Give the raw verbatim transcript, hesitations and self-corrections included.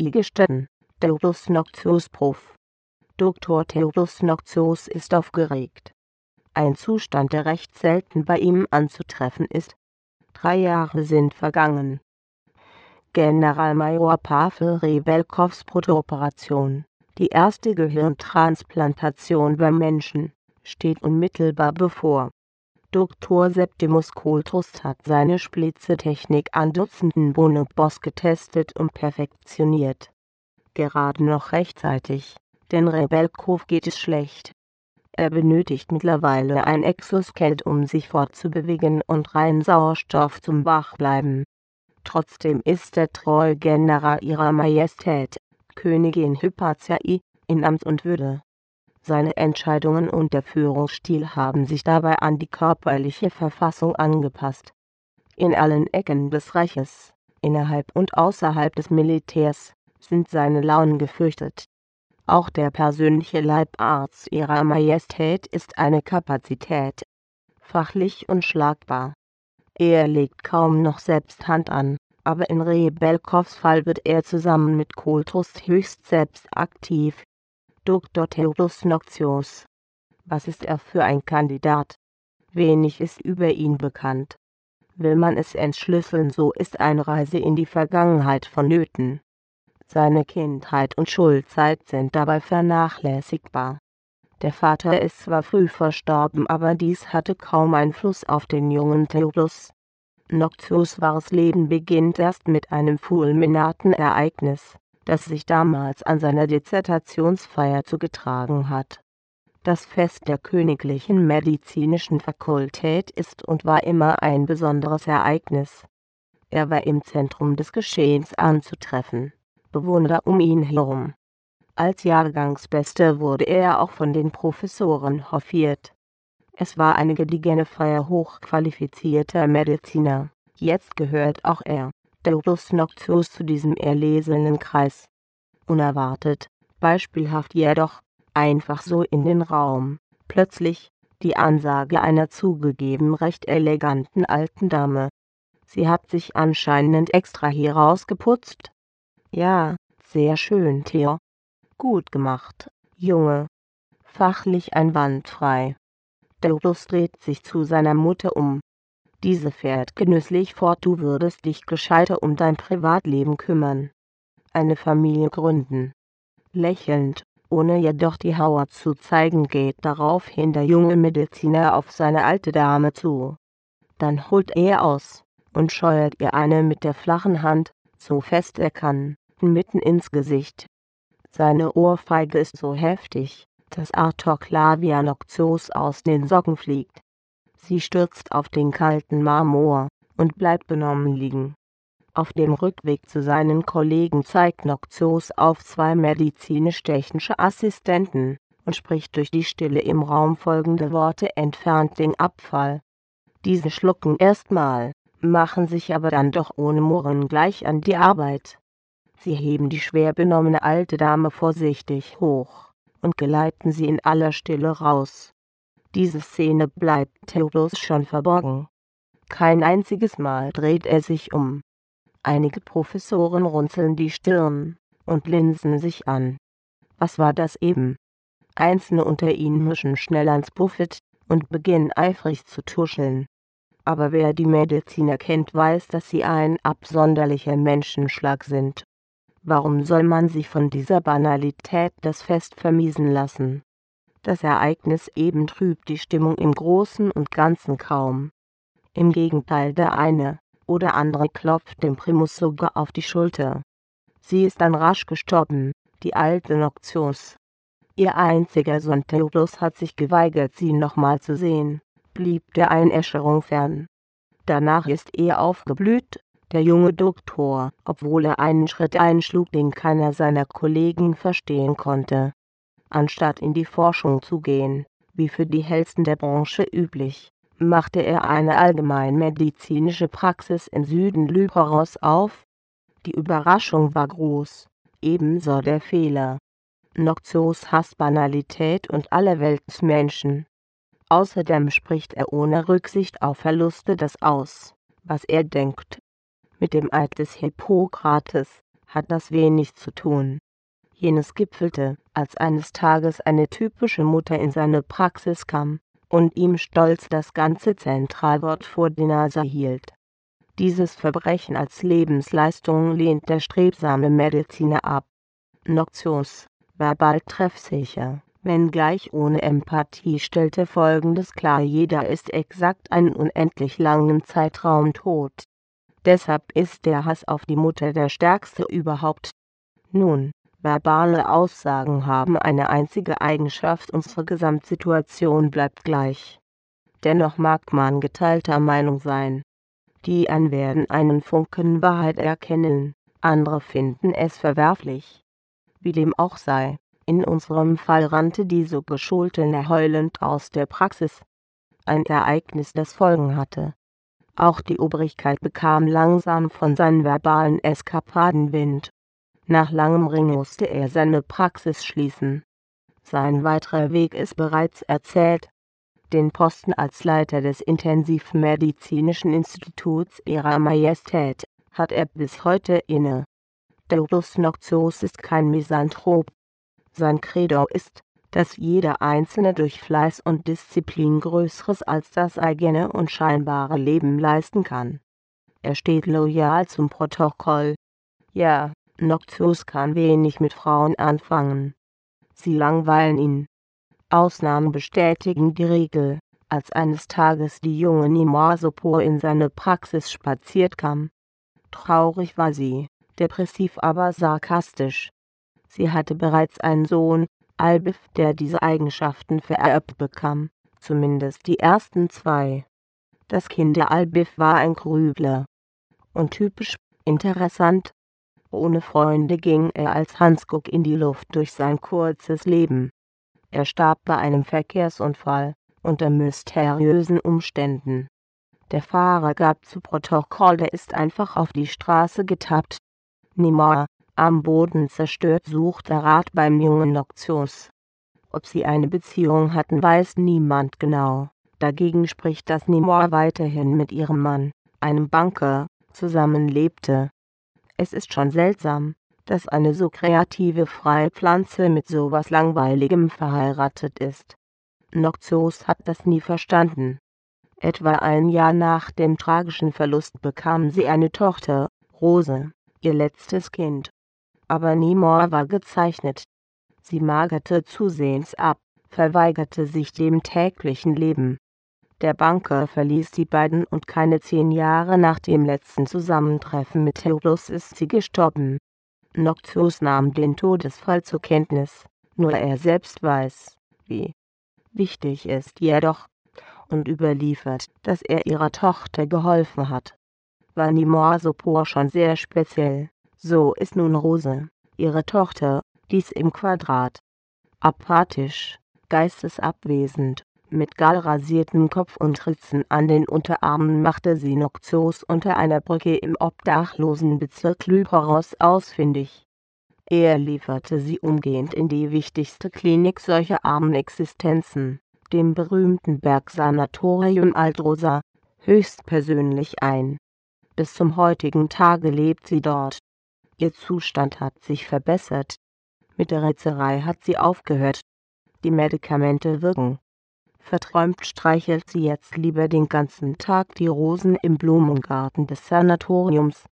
I gestatten, Theodulus Noctius Prof. Doktor Theodulus Noctius ist aufgeregt. Ein Zustand, der recht selten bei ihm anzutreffen ist. Drei Jahre sind vergangen. Generalmajor Pawel Rebelkows Protooperation, die erste Gehirntransplantation beim Menschen, steht unmittelbar bevor. Doktor Septimus Coulthurst hat seine Splitze-Technik an Dutzenden Bonobos getestet und perfektioniert. Gerade noch rechtzeitig, denn Rebelkow geht es schlecht. Er benötigt mittlerweile ein Exoskelett, um sich fortzubewegen und rein Sauerstoff zum Wachbleiben. Trotzdem ist der treue General ihrer Majestät, Königin Hypatia I, in Amt und Würde. Seine Entscheidungen und der Führungsstil haben sich dabei an die körperliche Verfassung angepasst. In allen Ecken des Reiches, innerhalb und außerhalb des Militärs, sind seine Launen gefürchtet. Auch der persönliche Leibarzt ihrer Majestät ist eine Kapazität. Fachlich unschlagbar. Er legt kaum noch selbst Hand an, aber in Rebelkows Fall wird er zusammen mit Coulthurst höchst selbst aktiv. Doktor Theodulus Noctius. Was ist er für ein Kandidat? Wenig ist über ihn bekannt. Will man es entschlüsseln, so ist eine Reise in die Vergangenheit vonnöten. Seine Kindheit und Schulzeit sind dabei vernachlässigbar. Der Vater ist zwar früh verstorben, aber dies hatte kaum Einfluss auf den jungen Theodulus. Noctius' wahres Leben beginnt erst mit einem fulminaten Ereignis, das sich damals an seiner Dissertationsfeier zugetragen hat. Das Fest der Königlichen Medizinischen Fakultät ist und war immer ein besonderes Ereignis. Er war im Zentrum des Geschehens anzutreffen, Bewunderer um ihn herum. Als Jahrgangsbester wurde er auch von den Professoren hofiert. Es war eine gediegene Feier hochqualifizierter Mediziner. Jetzt gehört auch er, Theodulus Noctius, zu diesem erlesenen Kreis. Unerwartet, beispielhaft jedoch, einfach so in den Raum, plötzlich, die Ansage einer zugegeben recht eleganten alten Dame. Sie hat sich anscheinend extra hier rausgeputzt. Ja, sehr schön, Theo. Gut gemacht, Junge. Fachlich einwandfrei. Theodulus dreht sich zu seiner Mutter um. Diese fährt genüsslich fort: Du würdest dich gescheiter um dein Privatleben kümmern. Eine Familie gründen. Lächelnd, ohne jedoch die Haut zu zeigen, geht daraufhin der junge Mediziner auf seine alte Dame zu. Dann holt er aus und scheuert ihr eine mit der flachen Hand, so fest er kann, mitten ins Gesicht. Seine Ohrfeige ist so heftig, dass Arthur Clavier Noctius aus den Socken fliegt. Sie stürzt auf den kalten Marmor und bleibt benommen liegen. Auf dem Rückweg zu seinen Kollegen zeigt Noctius auf zwei medizinisch-technische Assistenten und spricht durch die Stille im Raum folgende Worte: Entfernt den Abfall. Diese schlucken erstmal, machen sich aber dann doch ohne Murren gleich an die Arbeit. Sie heben die schwer benommene alte Dame vorsichtig hoch und geleiten sie in aller Stille raus. Diese Szene bleibt Theodulus schon verborgen. Kein einziges Mal dreht er sich um. Einige Professoren runzeln die Stirn und linsen sich an. Was war das eben? Einzelne unter ihnen mischen schnell ans Buffet und beginnen eifrig zu tuscheln. Aber wer die Mediziner kennt, weiß, dass sie ein absonderlicher Menschenschlag sind. Warum soll man sich von dieser Banalität das Fest vermiesen lassen? Das Ereignis eben trübt die Stimmung im Großen und Ganzen kaum. Im Gegenteil, der eine oder andere klopft dem Primus sogar auf die Schulter. Sie ist dann rasch gestorben, die alte Noctius. Ihr einziger Sohn Theodulus hat sich geweigert, sie nochmal zu sehen, blieb der Einäscherung fern. Danach ist er aufgeblüht, der junge Doktor, obwohl er einen Schritt einschlug, den keiner seiner Kollegen verstehen konnte. Anstatt in die Forschung zu gehen, wie für die Hellsten der Branche üblich, machte er eine allgemeinmedizinische Praxis im Süden Lyberos auf. Die Überraschung war groß, ebenso der Fehler. Noctius hasst Banalität und Allerweltsmenschen. Außerdem spricht er ohne Rücksicht auf Verluste das aus, was er denkt. Mit dem Eid des Hippokrates hat das wenig zu tun. Jenes gipfelte, als eines Tages eine typische Mutter in seine Praxis kam und ihm stolz das ganze Zentralwort vor die Nase hielt. Dieses Verbrechen als Lebensleistung lehnt der strebsame Mediziner ab. Noctius, verbal treffsicher, wenngleich ohne Empathie, stellte Folgendes klar: Jeder ist exakt einen unendlich langen Zeitraum tot. Deshalb ist der Hass auf die Mutter der stärkste überhaupt. Nun, verbale Aussagen haben eine einzige Eigenschaft: unsere Gesamtsituation bleibt gleich. Dennoch mag man geteilter Meinung sein. Die einen werden einen Funken Wahrheit erkennen, andere finden es verwerflich. Wie dem auch sei, in unserem Fall rannte die so geschulte Nä heulend aus der Praxis. Ein Ereignis, das Folgen hatte. Auch die Obrigkeit bekam langsam von seinen verbalen Eskapaden Wind. Nach langem Ringen musste er seine Praxis schließen. Sein weiterer Weg ist bereits erzählt. Den Posten als Leiter des Intensivmedizinischen Instituts Ihrer Majestät hat er bis heute inne. Deus Noctius ist kein Misanthrop. Sein Credo ist, dass jeder Einzelne durch Fleiß und Disziplin Größeres als das eigene und scheinbare Leben leisten kann. Er steht loyal zum Protokoll. Ja, Noctius kann wenig mit Frauen anfangen. Sie langweilen ihn. Ausnahmen bestätigen die Regel. Als eines Tages die junge Nimor in seine Praxis spaziert kam. Traurig war sie, depressiv aber sarkastisch. Sie hatte bereits einen Sohn, Albif, der diese Eigenschaften vererbt bekam, zumindest die ersten zwei. Das Kind der Albif war ein Grübler. Untypisch, interessant. Ohne Freunde ging er als Hansguck in die Luft durch sein kurzes Leben. Er starb bei einem Verkehrsunfall, unter mysteriösen Umständen. Der Fahrer gab zu Protokoll, der ist einfach auf die Straße getappt. Nimor, am Boden zerstört, suchte Rat beim jungen Noctius. Ob sie eine Beziehung hatten, weiß niemand genau. Dagegen spricht, dass Nimor weiterhin mit ihrem Mann, einem Banker, zusammenlebte. Es ist schon seltsam, dass eine so kreative Freipflanze mit sowas Langweiligem verheiratet ist. Noctius hat das nie verstanden. Etwa ein Jahr nach dem tragischen Verlust bekam sie eine Tochter, Rose, ihr letztes Kind. Aber Nimor war gezeichnet. Sie magerte zusehends ab, verweigerte sich dem täglichen Leben. Der Banker verließ die beiden und keine zehn Jahre nach dem letzten Zusammentreffen mit Theodulus ist sie gestorben. Noctius nahm den Todesfall zur Kenntnis, nur er selbst weiß, wie wichtig ist jedoch, und überliefert, dass er ihrer Tochter geholfen hat. War Nimor schon sehr speziell, so ist nun Rose, ihre Tochter, dies im Quadrat. Apathisch, geistesabwesend, mit gallrasiertem Kopf und Ritzen an den Unterarmen machte sie Noctius unter einer Brücke im Obdachlosenbezirk Lyporos ausfindig. Er lieferte sie umgehend in die wichtigste Klinik solcher armen Existenzen, dem berühmten Bergsanatorium Altrosa, höchstpersönlich ein. Bis zum heutigen Tage lebt sie dort. Ihr Zustand hat sich verbessert. Mit der Ritzerei hat sie aufgehört. Die Medikamente wirken. Verträumt streichelt sie jetzt lieber den ganzen Tag die Rosen im Blumengarten des Sanatoriums.